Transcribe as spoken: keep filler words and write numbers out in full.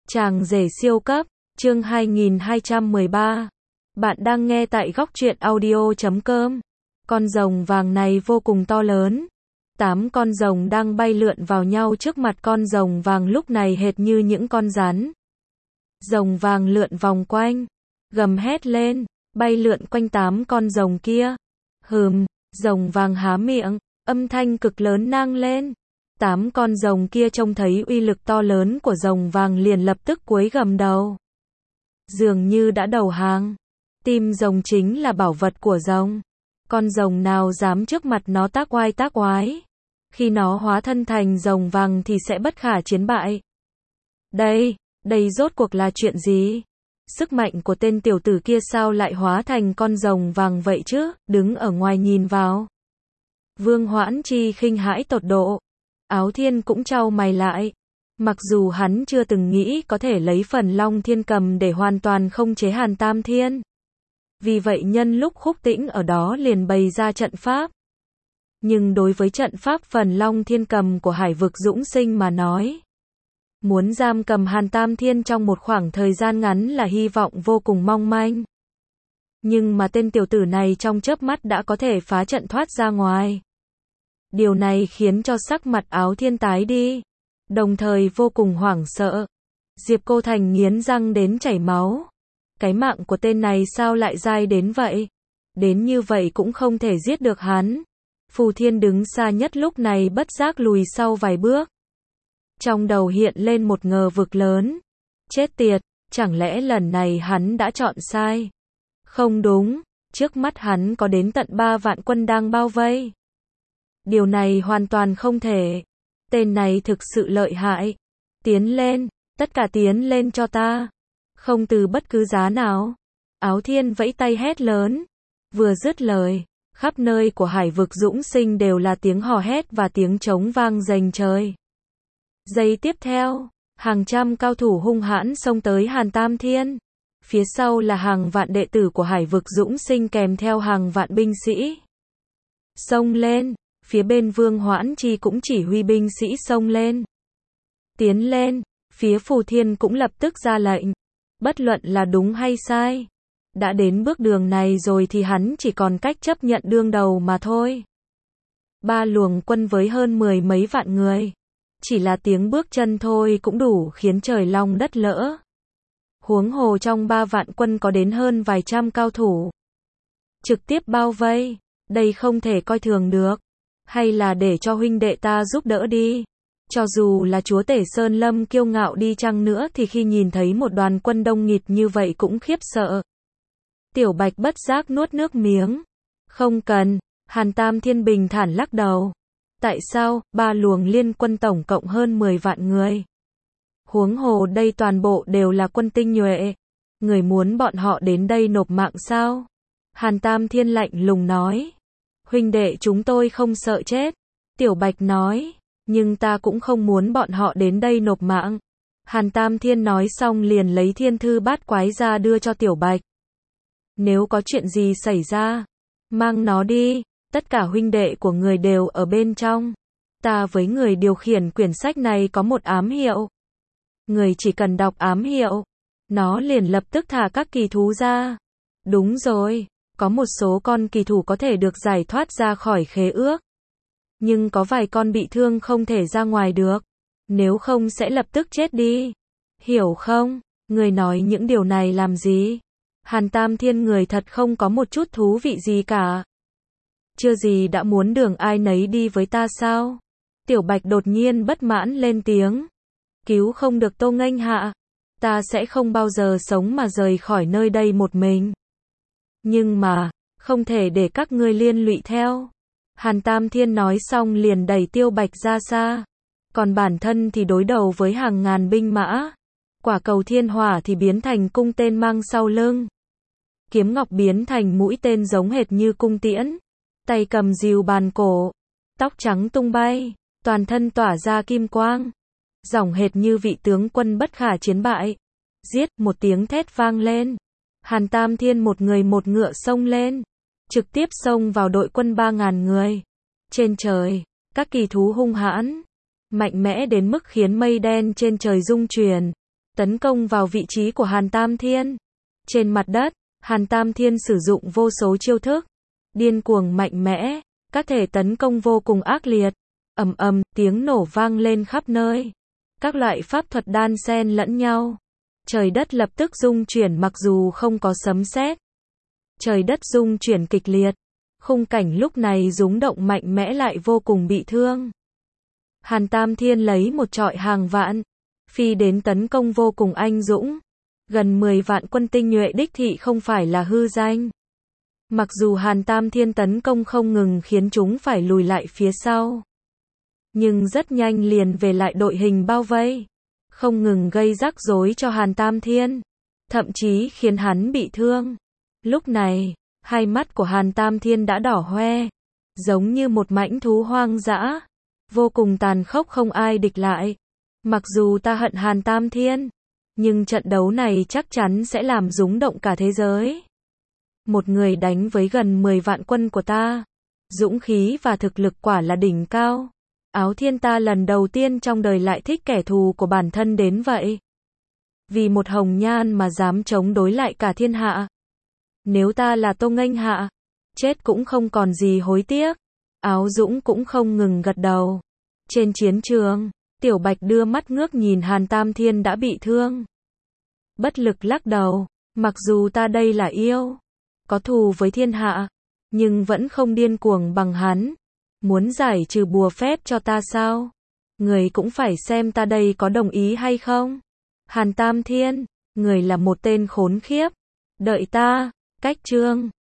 Chàng rể siêu cấp, chương hai nghìn hai trăm mười ba. Bạn đang nghe tại góc truyện audio chấm com. Con rồng vàng này vô cùng to lớn. Tám con rồng đang bay lượn vào nhau trước mặt con rồng vàng lúc này hệt như những con rắn. Rồng vàng lượn vòng quanh, gầm hét lên, bay lượn quanh tám con rồng kia. Hừm, rồng vàng há miệng, âm thanh cực lớn nang lên. Tám con rồng kia trông thấy uy lực to lớn của rồng vàng liền lập tức cúi gầm đầu. Dường như đã đầu hàng. Tim rồng chính là bảo vật của rồng. Con rồng nào dám trước mặt nó tác oai tác oái. Khi nó hóa thân thành rồng vàng thì sẽ bất khả chiến bại. Đây, đây rốt cuộc là chuyện gì? Sức mạnh của tên tiểu tử kia sao lại hóa thành con rồng vàng vậy chứ? Đứng ở ngoài nhìn vào. Vương Hoãn Chi khinh hãi tột độ. Áo Thiên cũng chau mày lại. Mặc dù hắn chưa từng nghĩ có thể lấy phần Long Thiên Cầm để hoàn toàn không chế Hàn Tam Thiên. Vì vậy nhân lúc Khúc Tĩnh ở đó liền bày ra trận pháp. Nhưng đối với trận pháp phần Long Thiên Cầm của Hải Vực Dũng Sinh mà nói, muốn giam cầm Hàn Tam Thiên trong một khoảng thời gian ngắn là hy vọng vô cùng mong manh. Nhưng mà tên tiểu tử này trong chớp mắt đã có thể phá trận thoát ra ngoài. Điều này khiến cho sắc mặt Áo Thiên tái đi, đồng thời vô cùng hoảng sợ. Diệp Cô Thành nghiến răng đến chảy máu. Cái mạng của tên này sao lại dai đến vậy? Đến như vậy cũng không thể giết được hắn. Phù Thiên đứng xa nhất lúc này bất giác lùi sau vài bước. Trong đầu hiện lên một ngờ vực lớn. Chết tiệt, chẳng lẽ lần này hắn đã chọn sai? Không đúng, trước mắt hắn có đến tận ba vạn quân đang bao vây. Điều này hoàn toàn không thể. Tên này thực sự lợi hại. Tiến lên, tất cả tiến lên cho ta. Không từ bất cứ giá nào. Áo Thiên vẫy tay hét lớn. Vừa dứt lời, khắp nơi của Hải Vực Dũng Sinh đều là tiếng hò hét và tiếng trống vang rền trời. Giây tiếp theo, hàng trăm cao thủ hung hãn xông tới Hàn Tam Thiên. Phía sau là hàng vạn đệ tử của Hải Vực Dũng Sinh kèm theo hàng vạn binh sĩ. Xông lên, phía bên Vương Hoãn Chi cũng chỉ huy binh sĩ xông lên. Tiến lên, phía Phù Thiên cũng lập tức ra lệnh. Bất luận là đúng hay sai, đã đến bước đường này rồi thì hắn chỉ còn cách chấp nhận đương đầu mà thôi. Ba luồng quân với hơn mười mấy vạn người, chỉ là tiếng bước chân thôi cũng đủ khiến trời long đất lỡ. Huống hồ trong ba vạn quân có đến hơn vài trăm cao thủ. Trực tiếp bao vây, đây không thể coi thường được. Hay là để cho huynh đệ ta giúp đỡ đi. Cho dù là chúa tể Sơn Lâm kiêu ngạo đi chăng nữa thì khi nhìn thấy một đoàn quân đông nghịt như vậy cũng khiếp sợ. Tiểu Bạch bất giác nuốt nước miếng. Không cần, Hàn Tam Thiên bình thản lắc đầu. Tại sao, ba luồng liên quân tổng cộng hơn mười vạn người. Huống hồ đây toàn bộ đều là quân tinh nhuệ. Người muốn bọn họ đến đây nộp mạng sao? Hàn Tam Thiên lạnh lùng nói. Huynh đệ chúng tôi không sợ chết. Tiểu Bạch nói. Nhưng ta cũng không muốn bọn họ đến đây nộp mạng. Hàn Tam Thiên nói xong liền lấy thiên thư bát quái ra đưa cho Tiểu Bạch. Nếu có chuyện gì xảy ra, mang nó đi, tất cả huynh đệ của người đều ở bên trong. Ta với người điều khiển quyển sách này có một ám hiệu. Người chỉ cần đọc ám hiệu, nó liền lập tức thả các kỳ thú ra. Đúng rồi, có một số con kỳ thủ có thể được giải thoát ra khỏi khế ước. Nhưng có vài con bị thương không thể ra ngoài được. Nếu không sẽ lập tức chết đi. Hiểu không? Người nói những điều này làm gì? Hàn Tam Thiên người thật không có một chút thú vị gì cả. Chưa gì đã muốn đường ai nấy đi với ta sao? Tiểu Bạch đột nhiên bất mãn lên tiếng. Cứu không được Tô Nghênh hạ. Ta sẽ không bao giờ sống mà rời khỏi nơi đây một mình. Nhưng mà, không thể để các ngươi liên lụy theo. Hàn Tam Thiên nói xong liền đẩy Tiêu Bạch ra xa. Còn bản thân thì đối đầu với hàng ngàn binh mã. Quả cầu thiên hỏa thì biến thành cung tên mang sau lưng. Kiếm ngọc biến thành mũi tên giống hệt như cung tiễn. Tay cầm rìu bàn cổ. Tóc trắng tung bay. Toàn thân tỏa ra kim quang. Giọng hệt như vị tướng quân bất khả chiến bại. Giết, một tiếng thét vang lên. Hàn Tam Thiên một người một ngựa xông lên. Trực tiếp xông vào đội quân ba ngàn người. Trên trời, các kỳ thú hung hãn, mạnh mẽ đến mức khiến mây đen trên trời rung chuyển. tấn công vào vị trí của Hàn Tam Thiên. Trên mặt đất, Hàn Tam Thiên sử dụng vô số chiêu thức, điên cuồng mạnh mẽ, các thể tấn công vô cùng ác liệt. Ầm ầm, tiếng nổ vang lên khắp nơi. Các loại pháp thuật đan xen lẫn nhau. Trời đất lập tức rung chuyển mặc dù không có sấm sét. Trời đất rung chuyển kịch liệt. Khung cảnh lúc này rúng động mạnh mẽ lại vô cùng bị thương. Hàn Tam Thiên lấy một trọi hàng vạn, phi đến tấn công vô cùng anh dũng. Gần mười vạn quân tinh nhuệ đích thị không phải là hư danh. Mặc dù Hàn Tam Thiên tấn công không ngừng khiến chúng phải lùi lại phía sau, nhưng rất nhanh liền về lại đội hình bao vây, không ngừng gây rắc rối cho Hàn Tam Thiên, thậm chí khiến hắn bị thương. Lúc này, hai mắt của Hàn Tam Thiên đã đỏ hoe, giống như một mãnh thú hoang dã, vô cùng tàn khốc không ai địch lại. Mặc dù ta hận Hàn Tam Thiên, nhưng trận đấu này chắc chắn sẽ làm rúng động cả thế giới. Một người đánh với gần mười vạn quân của ta, dũng khí và thực lực quả là đỉnh cao. Áo Thiên ta lần đầu tiên trong đời lại thích kẻ thù của bản thân đến vậy. Vì một hồng nhan mà dám chống đối lại cả thiên hạ. Nếu ta là Tô Nghênh Hạ, chết cũng không còn gì hối tiếc. Áo Dũng cũng không ngừng gật đầu. Trên chiến trường, Tiểu Bạch đưa mắt ngước nhìn Hàn Tam Thiên đã bị thương. Bất lực lắc đầu, mặc dù ta đây là yêu, có thù với thiên hạ, nhưng vẫn không điên cuồng bằng hắn. Muốn giải trừ bùa phép cho ta sao? Người cũng phải xem ta đây có đồng ý hay không? Hàn Tam Thiên, người là một tên khốn khiếp. Đợi ta, cách chương.